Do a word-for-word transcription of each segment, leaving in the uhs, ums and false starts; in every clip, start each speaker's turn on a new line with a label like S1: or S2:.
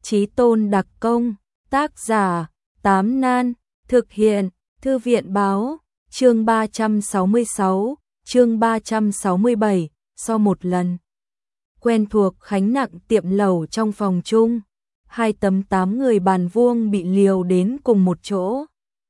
S1: Chí tôn đặc công, tác giả, Tám Nan, thực hiện, Thư viện báo, chương ba trăm sáu mươi sáu, chương ba trăm sáu mươi bảy, sau một lần. Quen thuộc khánh nặng tiệm lẩu trong phòng chung, hai tấm tám người bàn vuông bị liều đến cùng một chỗ.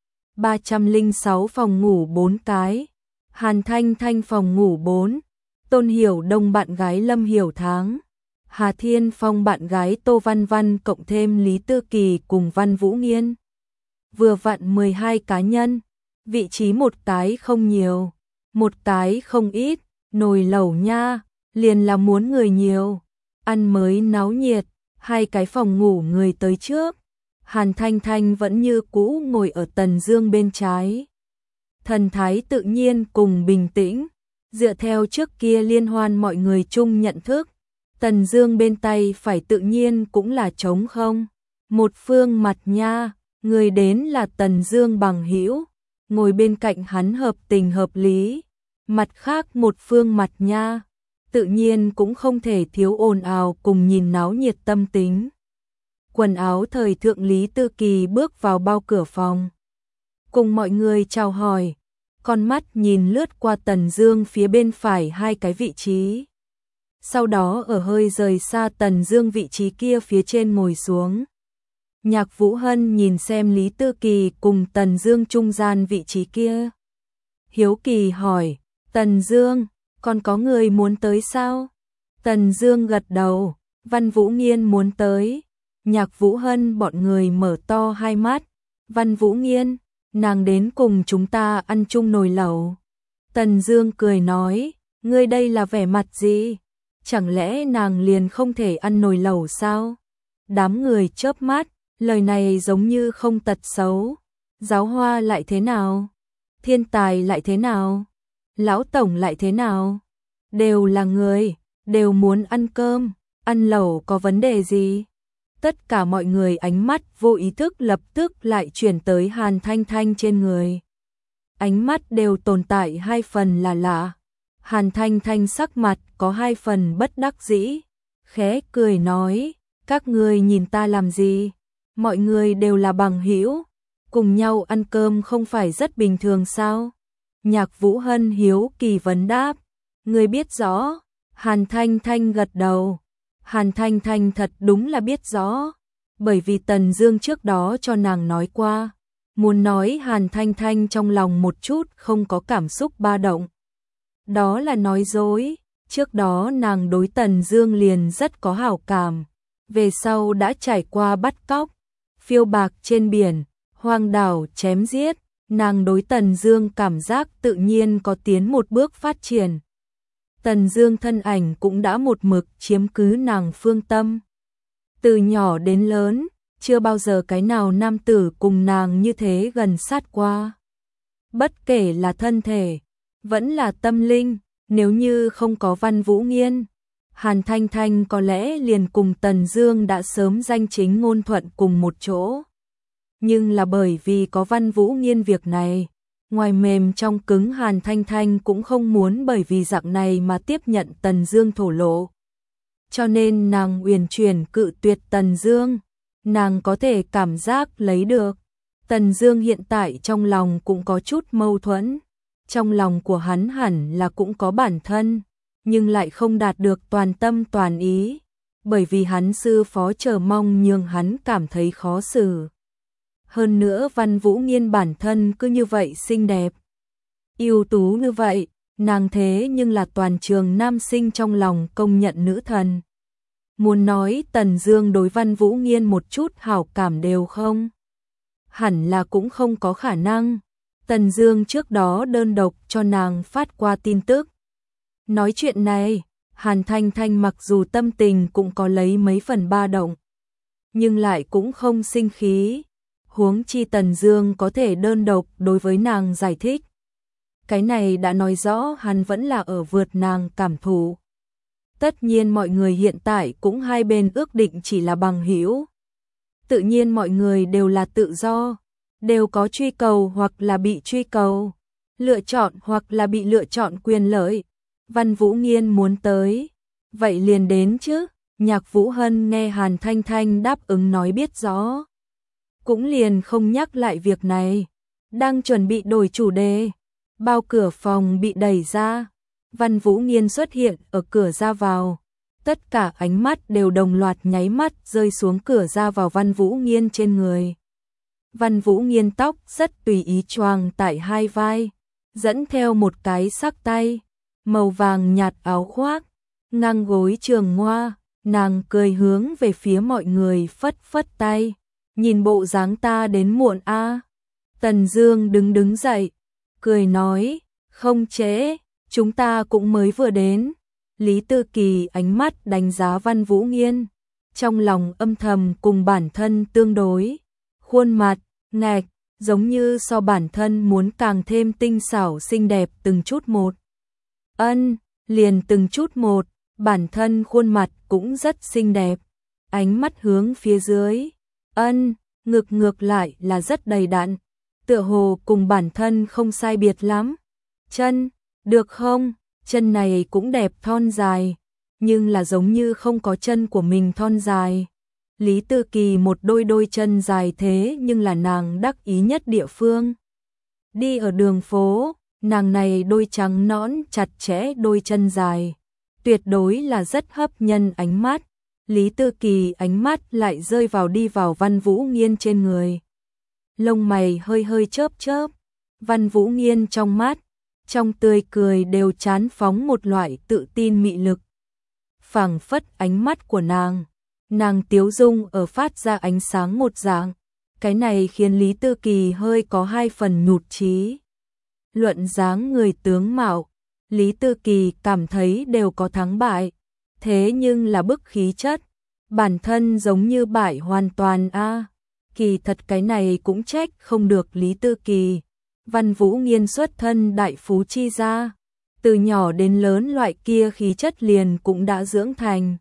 S1: ba trăm lẻ sáu phòng ngủ bốn cái, Hàn Thanh Thanh phòng ngủ bốn, Tôn Hiểu Đông bạn gái Lâm Hiểu Tháng, Hà Thiên Phong bạn gái Tô Văn Văn cộng thêm Lý Tư Kỳ cùng Văn Vũ Nghiên. Vừa vặn mười hai cá nhân, vị trí một cái không nhiều, một cái không ít, nồi lẩu nha, liền là muốn người nhiều, ăn mới náo nhiệt, hai cái phòng ngủ người tới trước. Hàn Thanh Thanh vẫn như cũ ngồi ở Tần Dương bên trái. Thần thái tự nhiên cùng bình tĩnh, dựa theo trước kia liên hoan mọi người chung nhận thức, Tần Dương bên tay phải tự nhiên cũng là trống không. Một phương mặt nha, người đến là Tần Dương bằng hữu, ngồi bên cạnh hắn hợp tình hợp lý. Mặt khác một phương mặt nha, tự nhiên cũng không thể thiếu ồn ào cùng nhìn náo nhiệt tâm tính. Quần áo thời thượng Lý Tư Kỳ bước vào bao cửa phòng, cùng mọi người chào hỏi, con mắt nhìn lướt qua Tần Dương phía bên phải hai cái vị trí. Sau đó ở hơi rời xa Tần Dương vị trí kia phía trên ngồi xuống. Nhạc Vũ Hân nhìn xem Lý Tư Kỳ cùng Tần Dương trung gian vị trí kia. Hiếu kỳ hỏi, Tần Dương, còn có người muốn tới sao? Tần Dương gật đầu, Văn Vũ Nghiên muốn tới. Nhạc Vũ Hân bọn người mở to hai mắt. Văn Vũ Nghiên, nàng đến cùng chúng ta ăn chung nồi lẩu. Tần Dương cười nói, ngươi đây là vẻ mặt gì? Chẳng lẽ nàng liền không thể ăn nồi lẩu sao? Đám người chớp mắt, lời này giống như không tật xấu. Giáo hoa lại thế nào? Thiên tài lại thế nào? Lão tổng lại thế nào? Đều là người, đều muốn ăn cơm, ăn lẩu có vấn đề gì? Tất cả mọi người ánh mắt vô ý thức lập tức lại chuyển tới Hàn Thanh Thanh trên người. Ánh mắt đều tồn tại hai phần là lạ. Hàn Thanh Thanh sắc mặt có hai phần bất đắc dĩ, khẽ cười nói, các ngươi nhìn ta làm gì? Mọi người đều là bằng hữu, cùng nhau ăn cơm không phải rất bình thường sao? Nhạc Vũ Hân hiếu kỳ vấn đáp, ngươi biết rõ. Hàn Thanh Thanh gật đầu. Hàn Thanh Thanh thật đúng là biết rõ, bởi vì Tần Dương trước đó cho nàng nói qua, muốn nói Hàn Thanh Thanh trong lòng một chút không có cảm xúc ba động. Đó là nói dối, trước đó nàng đối Tần Dương liền rất có hảo cảm, về sau đã trải qua bắt cóc, phiêu bạc trên biển, hoang đảo chém giết, nàng đối Tần Dương cảm giác tự nhiên có tiến một bước phát triển. Tần Dương thân ảnh cũng đã một mực chiếm cứ nàng phương tâm. Từ nhỏ đến lớn, chưa bao giờ cái nào nam tử cùng nàng như thế gần sát qua. Bất kể là thân thể, vẫn là tâm linh, nếu như không có Văn Vũ Nghiên, Hàn Thanh Thanh có lẽ liền cùng Tần Dương đã sớm danh chính ngôn thuận cùng một chỗ. Nhưng là bởi vì có Văn Vũ Nghiên việc này, ngoài mềm trong cứng Hàn Thanh Thanh cũng không muốn bởi vì dạng này mà tiếp nhận Tần Dương thổ lộ. Cho nên nàng uyển chuyển cự tuyệt Tần Dương, nàng có thể cảm giác lấy được. Tần Dương hiện tại trong lòng cũng có chút mâu thuẫn, trong lòng của hắn hẳn là cũng có bản thân, nhưng lại không đạt được toàn tâm toàn ý, bởi vì hắn sư phó chờ mong nhường hắn cảm thấy khó xử. Hơn nữa Văn Vũ Nghiên bản thân cứ như vậy xinh đẹp, ưu tú như vậy, nàng thế nhưng là toàn trường nam sinh trong lòng công nhận nữ thần. Muốn nói Tần Dương đối Văn Vũ Nghiên một chút hảo cảm đều không, hẳn là cũng không có khả năng. Tần Dương trước đó đơn độc cho nàng phát qua tin tức. Nói chuyện này, Hàn Thanh Thanh mặc dù tâm tình cũng có lấy mấy phần ba động, nhưng lại cũng không sinh khí. Huống chi Tần Dương có thể đơn độc đối với nàng giải thích. Cái này đã nói rõ hắn vẫn là ở vượt nàng cảm thụ. Tất nhiên mọi người hiện tại cũng hai bên ước định chỉ là bằng hữu. Tự nhiên mọi người đều là tự do, đều có truy cầu hoặc là bị truy cầu, lựa chọn hoặc là bị lựa chọn quyền lợi. Văn Vũ Nghiên muốn tới, vậy liền đến chứ, Nhạc Vũ Hân nghe Hàn Thanh Thanh đáp ứng nói biết rõ, cũng liền không nhắc lại việc này. Đang chuẩn bị đổi chủ đề, bao cửa phòng bị đẩy ra, Văn Vũ Nghiên xuất hiện ở cửa ra vào. Tất cả ánh mắt đều đồng loạt nháy mắt rơi xuống cửa ra vào Văn Vũ Nghiên trên người. Văn Vũ Nghiên tóc rất tùy ý choàng tại hai vai, dẫn theo một cái sắc tay, màu vàng nhạt áo khoác, ngang gối trường ngoa, nàng cười hướng về phía mọi người phất phất tay, nhìn bộ dáng ta đến muộn a. À. Tần Dương đứng đứng dậy, cười nói, không trễ, chúng ta cũng mới vừa đến. Lý Tư Kỳ ánh mắt đánh giá Văn Vũ Nghiên, trong lòng âm thầm cùng bản thân tương đối, khuôn mặt, ngạch, giống như so bản thân muốn càng thêm tinh xảo xinh đẹp từng chút một. Ân, liền từng chút một, bản thân khuôn mặt cũng rất xinh đẹp, ánh mắt hướng phía dưới, ân, ngực ngược lại là rất đầy đặn, tựa hồ cùng bản thân không sai biệt lắm. Chân, được không? Chân này cũng đẹp thon dài, nhưng là giống như không có chân của mình thon dài. Lý Tư Kỳ một đôi đôi chân dài thế nhưng là nàng đắc ý nhất địa phương. Đi ở đường phố, nàng này đôi trắng nõn chặt chẽ đôi chân dài, tuyệt đối là rất hấp dẫn ánh mắt. Lý Tư Kỳ ánh mắt lại rơi vào đi vào Văn Vũ Nghiên trên người. Lông mày hơi hơi chớp chớp, Văn Vũ Nghiên trong mắt, trong tươi cười đều chán phóng một loại tự tin mị lực. Phảng phất ánh mắt của nàng, nàng tiếu dung ở phát ra ánh sáng một dạng, cái này khiến Lý Tư Kỳ hơi có hai phần nhụt chí. Luận dáng người tướng mạo, Lý Tư Kỳ cảm thấy đều có thắng bại, thế nhưng là bức khí chất, bản thân giống như bại hoàn toàn a. À. Kỳ thật cái này cũng trách không được Lý Tư Kỳ. Văn Vũ Nghiên xuất thân đại phú chi gia, từ nhỏ đến lớn loại kia khí chất liền cũng đã dưỡng thành.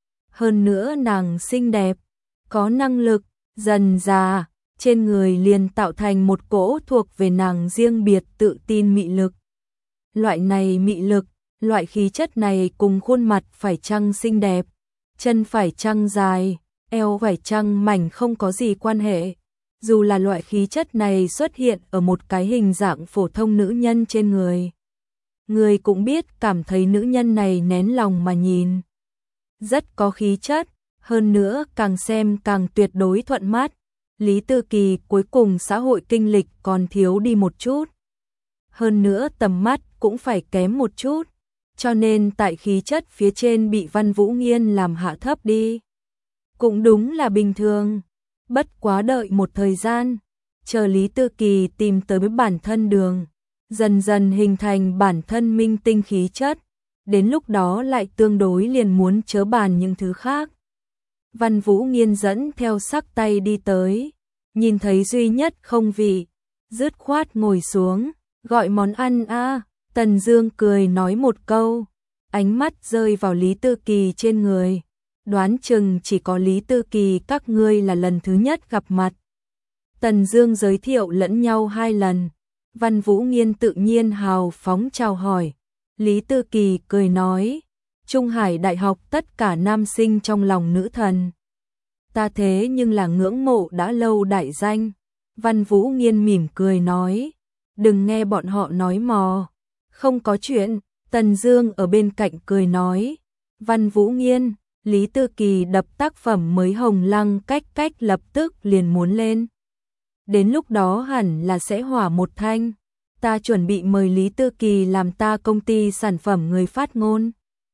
S1: Hơn nữa nàng xinh đẹp, có năng lực, dần già, trên người liền tạo thành một cỗ thuộc về nàng riêng biệt tự tin mị lực. Loại này mị lực, loại khí chất này cùng khuôn mặt phải chăng xinh đẹp, chân phải chăng dài, eo phải chăng mảnh không có gì quan hệ. Dù là loại khí chất này xuất hiện ở một cái hình dạng phổ thông nữ nhân trên người, người cũng biết cảm thấy nữ nhân này nén lòng mà nhìn. Rất có khí chất, hơn nữa càng xem càng tuyệt đối thuận mắt. Lý Tư Kỳ cuối cùng xã hội kinh lịch còn thiếu đi một chút. Hơn nữa tầm mắt cũng phải kém một chút, cho nên tại khí chất phía trên bị Văn Vũ Nghiên làm hạ thấp đi. Cũng đúng là bình thường. Bất quá đợi một thời gian, chờ Lý Tư Kỳ tìm tới với bản thân đường, dần dần hình thành bản thân minh tinh khí chất, đến lúc đó lại tương đối liền muốn chớ bàn những thứ khác. Văn Vũ Nghiên dẫn theo sắc tay đi tới, nhìn thấy duy nhất không vị, dứt khoát ngồi xuống, gọi món ăn a. À. Tần Dương cười nói một câu, ánh mắt rơi vào Lý Tư Kỳ trên người. Đoán chừng chỉ có Lý Tư Kỳ các ngươi là lần thứ nhất gặp mặt. Tần Dương giới thiệu lẫn nhau hai lần, Văn Vũ Nghiên tự nhiên hào phóng chào hỏi. Lý Tư Kỳ cười nói, Trung Hải Đại học tất cả nam sinh trong lòng nữ thần. Ta thế nhưng là ngưỡng mộ đã lâu đại danh. Văn Vũ Nghiên mỉm cười nói, đừng nghe bọn họ nói mò. Không có chuyện. Tần Dương ở bên cạnh cười nói, Văn Vũ Nghiên, Lý Tư Kỳ đập tác phẩm mới Hồng Lăng cách cách lập tức liền muốn lên. Đến lúc đó hẳn là sẽ hỏa một thanh. Ta chuẩn bị mời Lý Tư Kỳ làm ta công ty sản phẩm người phát ngôn.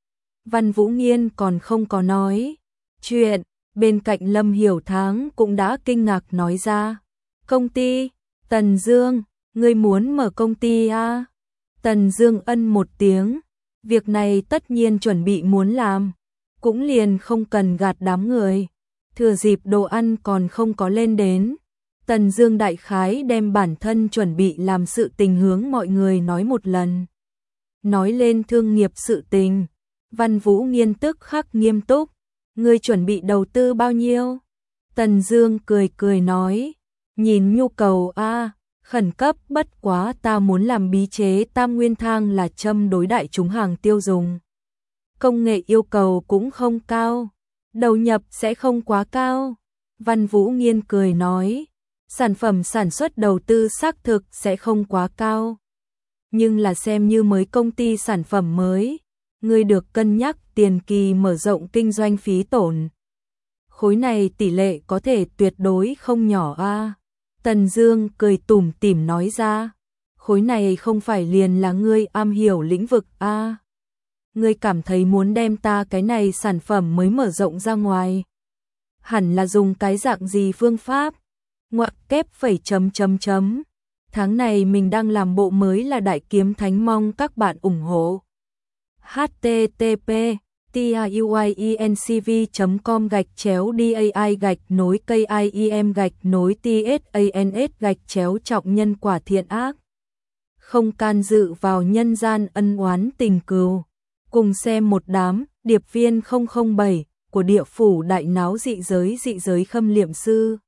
S1: Văn Vũ Nghiên còn không có nói chuyện, bên cạnh Lâm Hiểu Tháng cũng đã kinh ngạc nói ra. Công ty? Tần Dương, ngươi muốn mở công ty à? Tần Dương ân một tiếng, việc này tất nhiên chuẩn bị muốn làm, cũng liền không cần gạt đám người. Thừa dịp đồ ăn còn không có lên đến, Tần Dương đại khái đem bản thân chuẩn bị làm sự tình hướng mọi người nói một lần. Nói lên thương nghiệp sự tình, Văn Vũ Nghiên tức khắc nghiêm túc, ngươi chuẩn bị đầu tư bao nhiêu? Tần Dương cười cười nói, nhìn nhu cầu a, khẩn cấp bất quá ta muốn làm bí chế tam nguyên thang là châm đối đại chúng hàng tiêu dùng. Công nghệ yêu cầu cũng không cao, đầu nhập sẽ không quá cao. Văn Vũ Nghiên cười nói, sản phẩm sản xuất đầu tư xác thực sẽ không quá cao. Nhưng là xem như mới công ty sản phẩm mới, ngươi được cân nhắc tiền kỳ mở rộng kinh doanh phí tổn. Khối này tỷ lệ có thể tuyệt đối không nhỏ a. Tần Dương cười tủm tỉm nói ra, khối này không phải liền là ngươi am hiểu lĩnh vực a. Ngươi cảm thấy muốn đem ta cái này sản phẩm mới mở rộng ra ngoài, hẳn là dùng cái dạng gì phương pháp? Ngoặc kép phẩy chấm chấm chấm. Tháng này mình đang làm bộ mới là Đại Kiếm Thánh, mong các bạn ủng hộ. h t t p tiuyencv chấm com gạch chéo dai gạch nối kim gạch nối tsans gạch chéo trọng nhân quả thiện ác. Không can dự vào nhân gian ân oán tình cừu. Cùng xem một đám điệp viên không không bảy của địa phủ đại náo dị giới dị giới khâm liệm sư.